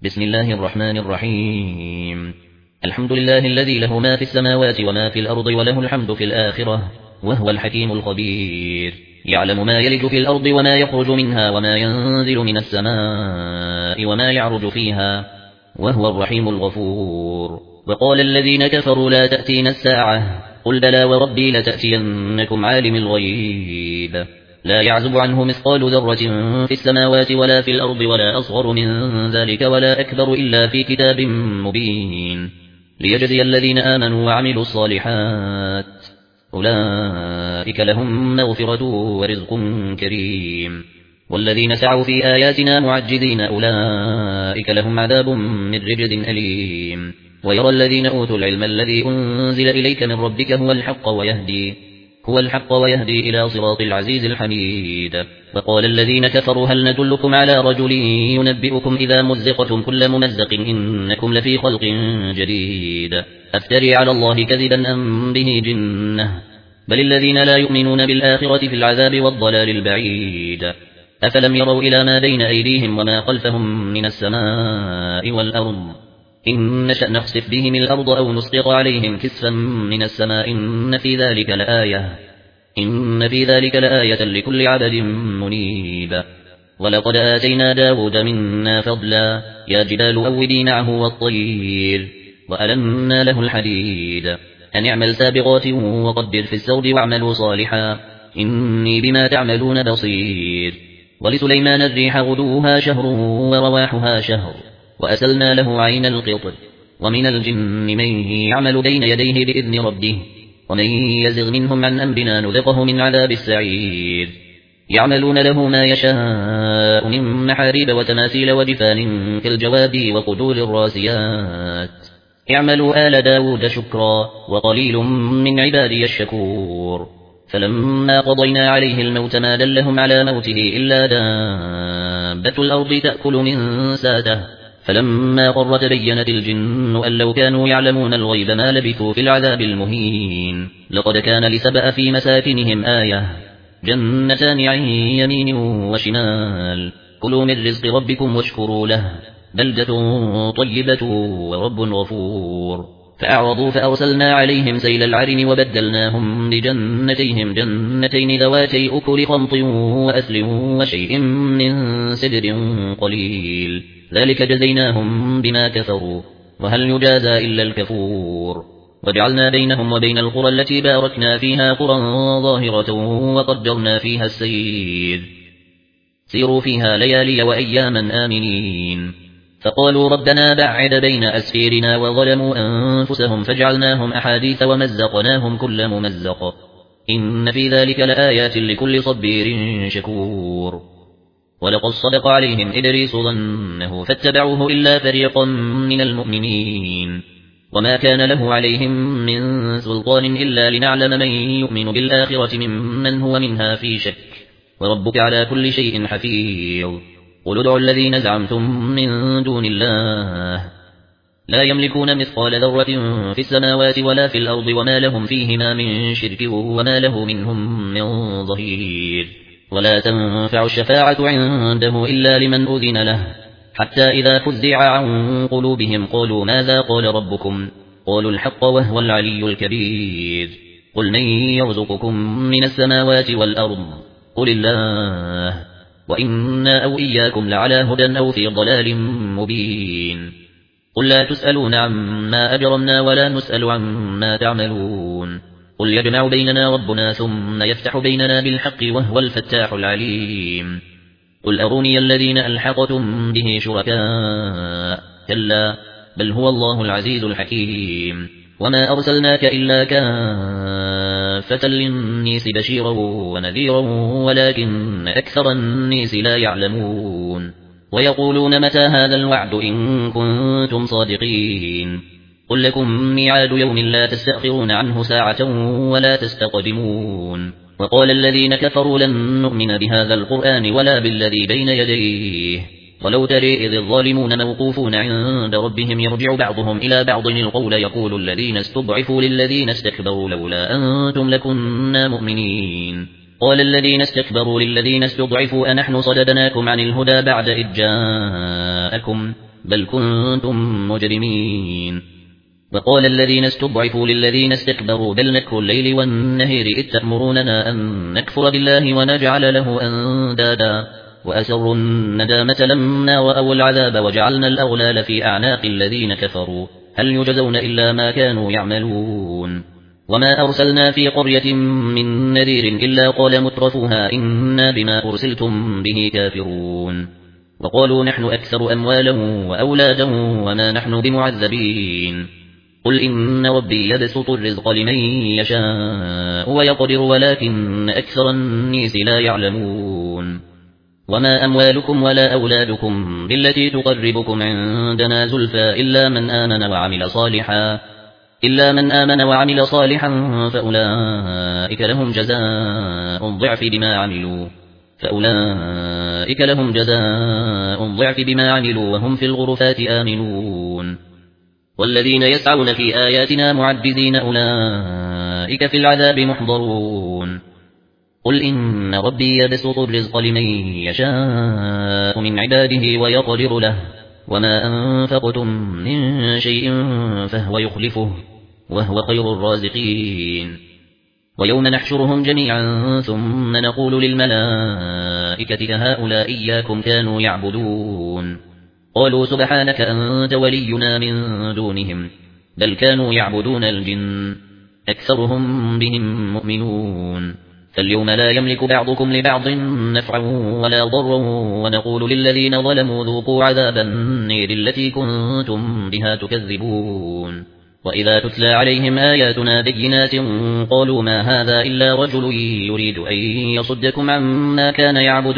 بسم الله الرحمن الرحيم. الحمد لله الذي له ما في السماوات وما في الأرض وله الحمد في الآخرة وهو الحكيم الخبير. يعلم ما يلج في الأرض وما يخرج منها وما ينزل من السماء وما يعرج فيها وهو الرحيم الغفور. وقال الذين كفروا لا تأتينا الساعة قل بلى وربي لتأتينكم عالم الغيب لا يعزب عنه مثقال ذرة في السماوات ولا في الأرض ولا أصغر من ذلك ولا أكبر إلا في كتاب مبين ليجزي الذين آمنوا وعملوا الصالحات أولئك لهم مغفرة ورزق كريم. والذين سعوا في آياتنا معجزين أولئك لهم عذاب من رجز أليم. ويرى الذين أوتوا العلم الذي أنزل إليك من ربك هو الحق ويهدي إلى صراط العزيز الحميد. وقال الذين كفروا هل ندلكم على رجل ينبئكم إذا مزقتم كل ممزق إنكم لفي خلق جديد أفتري على الله كذبا أم به جنة بل الذين لا يؤمنون بالآخرة في العذاب والضلال البعيد. أفلم يروا إلى ما بين أيديهم وما خلفهم من السماء والأرض إن نشأ نخسف بهم الأرض أو نسقط عليهم كسفا من السماء إن في ذلك لآية لكل عبد منيب. ولقد آتينا داود منا فضلا يا جبال أوبي معه والطير وألنا له الحديد أن اعمل سابغات وقدر في السرد واعملوا صالحا إني بما تعملون بصير. ولسليمان الريح غدوها شهر ورواحها شهر وأسلنا له عين القطر ومن الجن من يعمل بين يديه بإذن ربه ومن يزغ منهم عن أمرنا نذقه من عذاب السعير. يعملون له ما يشاء من محاريب وتماثيل وجفان كالجواب وقدور الراسيات اعملوا آل داود شكرا وقليل من عبادي الشكور. فلما قضينا عليه الموت ما دلهم على موته إلا دابة الأرض تأكل من ساته فلما قر تبينت الجن أن لو كانوا يعلمون الغيب ما لبثوا في العذاب المهين. لقد كان لسبأ في مساكنهم آية جنتان عن يمين وشمال كلوا من رزق ربكم واشكروا له بلدة طيبة ورب غفور. فأعرضوا فأرسلنا عليهم سيل العرم وبدلناهم بجنتيهم جنتين ذواتي أكل خمط وأسل وشيء من سدر قليل ذلك جزيناهم بما كفروا وهل يجازى إلا الكفور. وجعلنا بينهم وبين القرى التي باركنا فيها قرى ظاهرة وقدرنا فيها السير سيروا فيها ليالي وأياما آمنين. فقالوا ربنا بعد بين أسفيرنا وظلموا أنفسهم فجعلناهم أحاديث ومزقناهم كل ممزق إن في ذلك لآيات لكل صبير شكور. ولقد صدق عليهم إدريس ظنه فاتبعوه إلا فريقا من المؤمنين وما كان له عليهم من سلطان إلا لنعلم من يؤمن بالآخرة ممن هو منها في شك وربك على كل شيء حفيظ. قل ادعوا الذين زعمتم من دون الله لا يملكون مثقال ذرة في السماوات ولا في الأرض وما لهم فيهما من شرك وما له منهم من ظهير. ولا تنفع الشفاعة عنده إلا لمن أذن له حتى إذا فزع عن قلوبهم قالوا ماذا قال ربكم قالوا الحق وهو العلي الكبير. قل من يرزقكم من السماوات والأرض قل الله وإنا أو إياكم لعلى هدى أو في ضلال مبين. قل لا تسألون عما أجرمنا ولا نسأل عما تعملون قل يجمع بيننا ربنا ثم يفتح بيننا بالحق وهو الفتاح العليم. قل أروني الذين ألحقتم به شركاء كلا بل هو الله العزيز الحكيم. وما أرسلناك إلا كافة للناس بشيرا ونذيرا ولكن أكثر الناس لا يعلمون. ويقولون متى هذا الوعد إن كنتم صادقين قل لكم ميعاد يوم لا تستأخرون عنه ساعة ولا تستقدمون. وقال الذين كفروا لن نؤمن بهذا القرآن ولا بالذي بين يديه ولو ترى إذ الظالمون موقوفون عند ربهم يرجع بعضهم إلى بعض القول يقول الذين استضعفوا للذين استكبروا لولا أنتم لكنا مؤمنين قال الذين استكبروا للذين استضعفوا أنحن صددناكم عن الهدى بعد إذ جاءكم بل كنتم مجرمين. وقال الذين استضعفوا للذين استكبروا بل مكر الليل والنهار إذ تأمروننا أن نكفر بالله ونجعل له أندادا وأسروا الندامة لما رأوا العذاب وجعلنا الأغلال في أعناق الذين كفروا هل يجزون إلا ما كانوا يعملون. وما أرسلنا في قرية من نذير إلا قال مترفوها إنا بما أرسلتم به كافرون. وقالوا نحن أكثر أموالا وأولادا وما نحن بمعذبين. قل إن ربي يبسط الرزق لمن يشاء ويقدر ولكن أكثر الناس لا يعلمون. وما أموالكم ولا أولادكم بالتي تقربكم عندنا زلفى إلا من آمن وعمل صالحا فأولئك لهم جزاء ضعف بما عملوا وهم في الغرفات آمنون. والذين يسعون في آياتنا معجزين أولئك في العذاب محضرون. قل إن ربي يبسط الرزق لمن يشاء من عباده ويقدر له وما أنفقتم من شيء فهو يخلفه وهو خير الرازقين. ويوم نحشرهم جميعا ثم نقول للملائكة هؤلاء إياكم كانوا يعبدون قالوا سبحانك أنت ولينا من دونهم بل كانوا يعبدون الجن أكثرهم بهم مؤمنون. فاليوم لا يملك بعضكم لبعض نفعا ولا ضرا ونقول للذين ظلموا ذوقوا عذاب النير التي كنتم بها تكذبون. وإذا تتلى عليهم آياتنا بينات قالوا ما هذا إلا رجل يريد أن يصدكم عما كان يعبد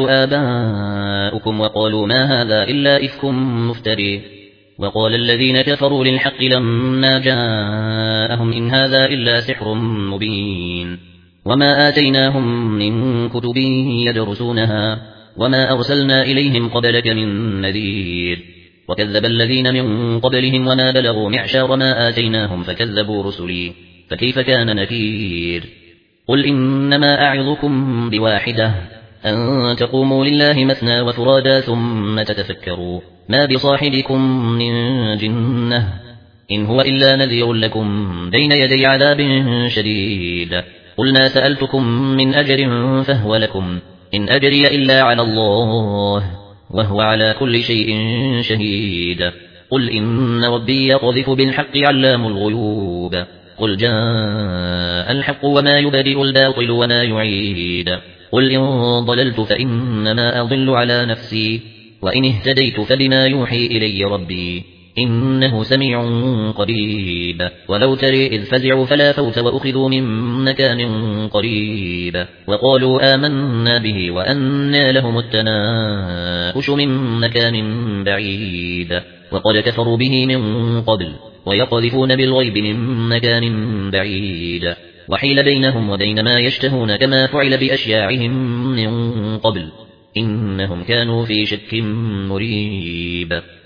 آباؤكم وقالوا ما هذا إلا إفك مفتري. وقال الذين كفروا للحق لما جاءهم إن هذا إلا سحر مبين. وما آتيناهم من كتب يدرسونها وما أرسلنا إليهم قبلك من نذير. وكذب الذين من قبلهم وما بلغوا معشار ما آتيناهم فكذبوا رسلي فكيف كان نكير. قل إنما أعظكم بواحدة أن تقوموا لله مثنى وفرادا ثم تتفكروا ما بصاحبكم من جنة إن هو إلا نذير لكم بين يدي عذاب شديد. قل ما سألتكم من أجر فهو لكم إن أجري إلا على الله وهو على كل شيء شهيد. قل إن ربي يقذف بالحق علام الغيوب. قل جاء الحق وما يبدئ الباطل وما يعيد. قل إن ضللت فإنما أضل على نفسي وإن اهتديت فبما يوحي إلي ربي إنه سميع قريب. ولو تري إذ فزعوا فلا فوت وأخذوا من مكان قريب وقالوا آمنا به وأنى لهم التناؤش من مكان بعيد. وقد كفروا به من قبل ويقذفون بالغيب من مكان بعيد. وحيل بينهم وبين ما يشتهون كما فعل بأشياعهم من قبل إنهم كانوا في شك مريب.